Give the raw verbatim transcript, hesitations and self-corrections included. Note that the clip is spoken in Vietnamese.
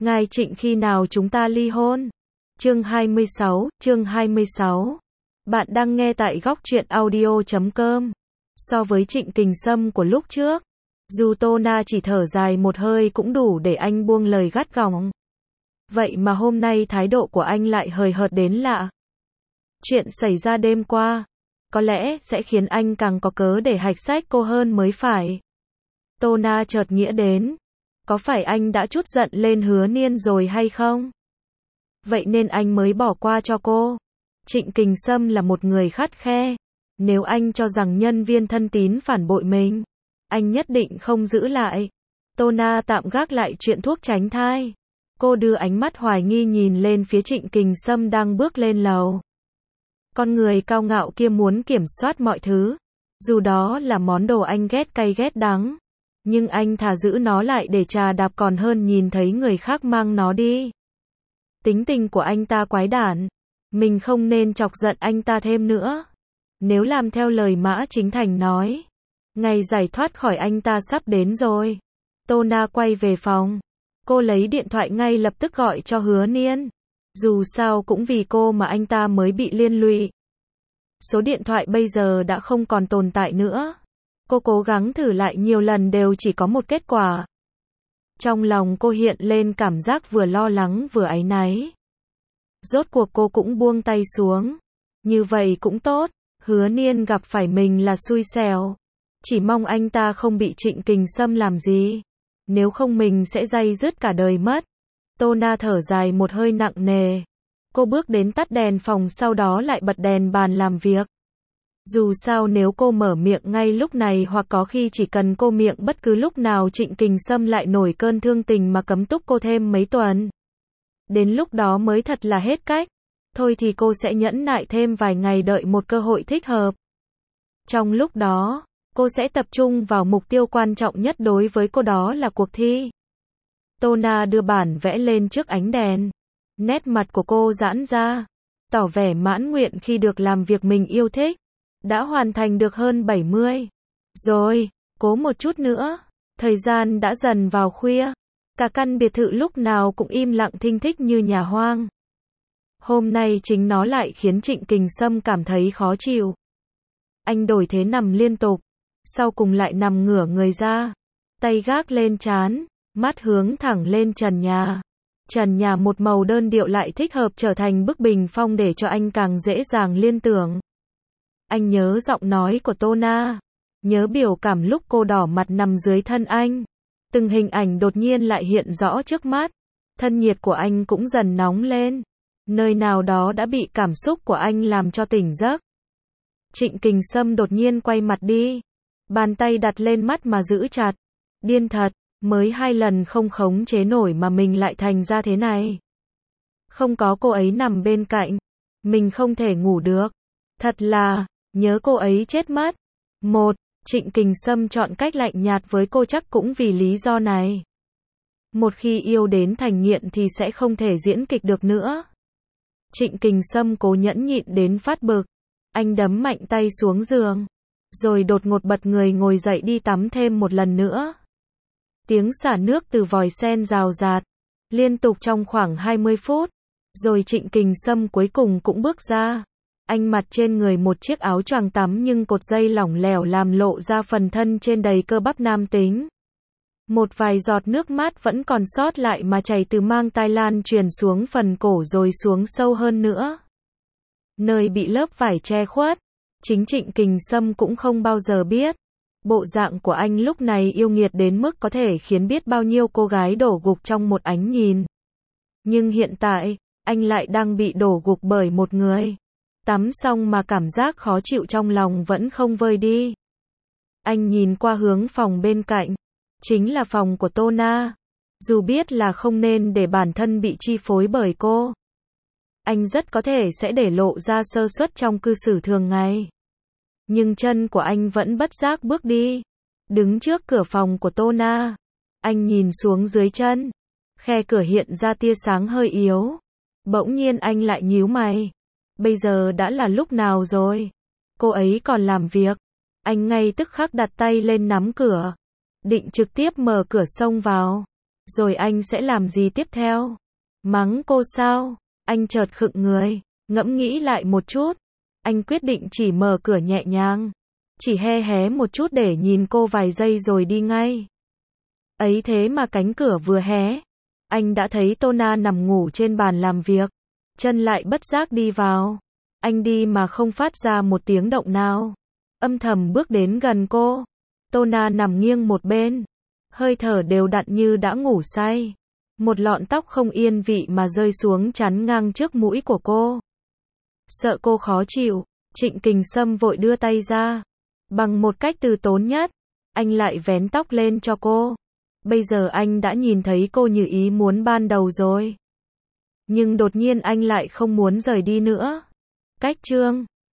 Ngài Trịnh khi nào chúng ta ly hôn? Chương hai mươi sáu, chương hai mươi sáu. Bạn đang nghe tại góc truyện audio chấm com. So với Trịnh Kình Sâm của lúc trước, dù Tô Na chỉ thở dài một hơi cũng đủ để anh buông lời gắt gỏng. Vậy mà hôm nay thái độ của anh lại hời hợt đến lạ. Chuyện xảy ra đêm qua, có lẽ sẽ khiến anh càng có cớ để hạch sách cô hơn mới phải. Tô Na chợt nghĩa đến, có phải anh đã trút giận lên Hứa Niên rồi hay không? Vậy nên anh mới bỏ qua cho cô. Trịnh Kình Sâm là một người khắt khe. Nếu anh cho rằng nhân viên thân tín phản bội mình, anh nhất định không giữ lại. Tô Na tạm gác lại chuyện thuốc tránh thai. Cô đưa ánh mắt hoài nghi nhìn lên phía Trịnh Kình Sâm đang bước lên lầu. Con người cao ngạo kia muốn kiểm soát mọi thứ. Dù đó là món đồ anh ghét cay ghét đắng, nhưng anh thà giữ nó lại để trà đạp còn hơn nhìn thấy người khác mang nó đi. Tính tình của anh ta quái đản. Mình không nên chọc giận anh ta thêm nữa. Nếu làm theo lời Mã Chính Thành nói, ngày giải thoát khỏi anh ta sắp đến rồi. Tô Na quay về phòng. Cô lấy điện thoại ngay lập tức gọi cho Hứa Niên. Dù sao cũng vì cô mà anh ta mới bị liên lụy. Số điện thoại bây giờ đã không còn tồn tại nữa. Cô cố gắng thử lại nhiều lần đều chỉ có một kết quả. Trong lòng cô hiện lên cảm giác vừa lo lắng vừa áy náy. Rốt cuộc cô cũng buông tay xuống. Như vậy cũng tốt, Hứa Niên gặp phải mình là xui xẻo. Chỉ mong anh ta không bị Trịnh Kình Sâm làm gì. Nếu không mình sẽ day dứt cả đời mất. Tô Na thở dài một hơi nặng nề. Cô bước đến tắt đèn phòng, sau đó lại bật đèn bàn làm việc. Dù sao nếu cô mở miệng ngay lúc này hoặc có khi chỉ cần cô miệng bất cứ lúc nào Trịnh Kình Sâm lại nổi cơn thương tình mà cấm túc cô thêm mấy tuần. Đến lúc đó mới thật là hết cách. Thôi thì cô sẽ nhẫn nại thêm vài ngày đợi một cơ hội thích hợp. Trong lúc đó, cô sẽ tập trung vào mục tiêu quan trọng nhất đối với cô, đó là cuộc thi. Tô Na đưa bản vẽ lên trước ánh đèn. Nét mặt của cô giãn ra, tỏ vẻ mãn nguyện khi được làm việc mình yêu thích. Đã hoàn thành được hơn bảy mươi. Rồi, cố một chút nữa. Thời gian đã dần vào khuya. Cả căn biệt thự lúc nào cũng im lặng thinh thích như nhà hoang. Hôm nay chính nó lại khiến Trịnh Kình Sâm cảm thấy khó chịu. Anh đổi thế nằm liên tục. Sau cùng lại nằm ngửa người ra. Tay gác lên trán. Mắt hướng thẳng lên trần nhà. Trần nhà một màu đơn điệu lại thích hợp trở thành bức bình phong để cho anh càng dễ dàng liên tưởng. Anh nhớ giọng nói của Tô Na. Nhớ biểu cảm lúc cô đỏ mặt nằm dưới thân anh. Từng hình ảnh đột nhiên lại hiện rõ trước mắt. Thân nhiệt của anh cũng dần nóng lên. Nơi nào đó đã bị cảm xúc của anh làm cho tỉnh giấc. Trịnh Kình Sâm đột nhiên quay mặt đi. Bàn tay đặt lên mắt mà giữ chặt. Điên thật, mới hai lần không khống chế nổi mà mình lại thành ra thế này. Không có cô ấy nằm bên cạnh, mình không thể ngủ được. Thật là, nhớ cô ấy chết mất. Một, Trịnh Kình Sâm chọn cách lạnh nhạt với cô chắc cũng vì lý do này. Một khi yêu đến thành nghiện thì sẽ không thể diễn kịch được nữa. Trịnh Kình Sâm cố nhẫn nhịn đến phát bực. Anh đấm mạnh tay xuống giường. Rồi đột ngột bật người ngồi dậy đi tắm thêm một lần nữa. Tiếng xả nước từ vòi sen rào rạt. Liên tục trong khoảng hai mươi phút. Rồi Trịnh Kình Sâm cuối cùng cũng bước ra. Anh mặc trên người một chiếc áo choàng tắm nhưng cột dây lỏng lẻo làm lộ ra phần thân trên đầy cơ bắp nam tính. Một vài giọt nước mát vẫn còn sót lại mà chảy từ mang tai lan truyền xuống phần cổ rồi xuống sâu hơn nữa. Nơi bị lớp vải che khuất, chính Trịnh Kình Sâm cũng không bao giờ biết. Bộ dạng của anh lúc này yêu nghiệt đến mức có thể khiến biết bao nhiêu cô gái đổ gục trong một ánh nhìn. Nhưng hiện tại, anh lại đang bị đổ gục bởi một người. Tắm xong mà cảm giác khó chịu trong lòng vẫn không vơi đi. Anh nhìn qua hướng phòng bên cạnh. Chính là phòng của Tô Na. Dù biết là không nên để bản thân bị chi phối bởi cô, anh rất có thể sẽ để lộ ra sơ suất trong cư xử thường ngày. Nhưng chân của anh vẫn bất giác bước đi. Đứng trước cửa phòng của Tô Na. Anh nhìn xuống dưới chân. Khe cửa hiện ra tia sáng hơi yếu. Bỗng nhiên anh lại nhíu mày. Bây giờ đã là lúc nào rồi? Cô ấy còn làm việc. Anh ngay tức khắc đặt tay lên nắm cửa. Định trực tiếp mở cửa xông vào. Rồi anh sẽ làm gì tiếp theo? Mắng cô sao? Anh chợt khựng người, ngẫm nghĩ lại một chút. Anh quyết định chỉ mở cửa nhẹ nhàng, chỉ hé hé một chút để nhìn cô vài giây rồi đi ngay. Ấy thế mà cánh cửa vừa hé, anh đã thấy Tona nằm ngủ trên bàn làm việc, chân lại bất giác đi vào. Anh đi mà không phát ra một tiếng động nào, âm thầm bước đến gần cô. Tona nằm nghiêng một bên, hơi thở đều đặn như đã ngủ say. Một lọn tóc không yên vị mà rơi xuống chắn ngang trước mũi của cô. Sợ cô khó chịu, Trịnh Kình Sâm vội đưa tay ra. Bằng một cách từ tốn nhất, anh lại vén tóc lên cho cô. Bây giờ anh đã nhìn thấy cô như ý muốn ban đầu rồi. Nhưng đột nhiên anh lại không muốn rời đi nữa. Cách chương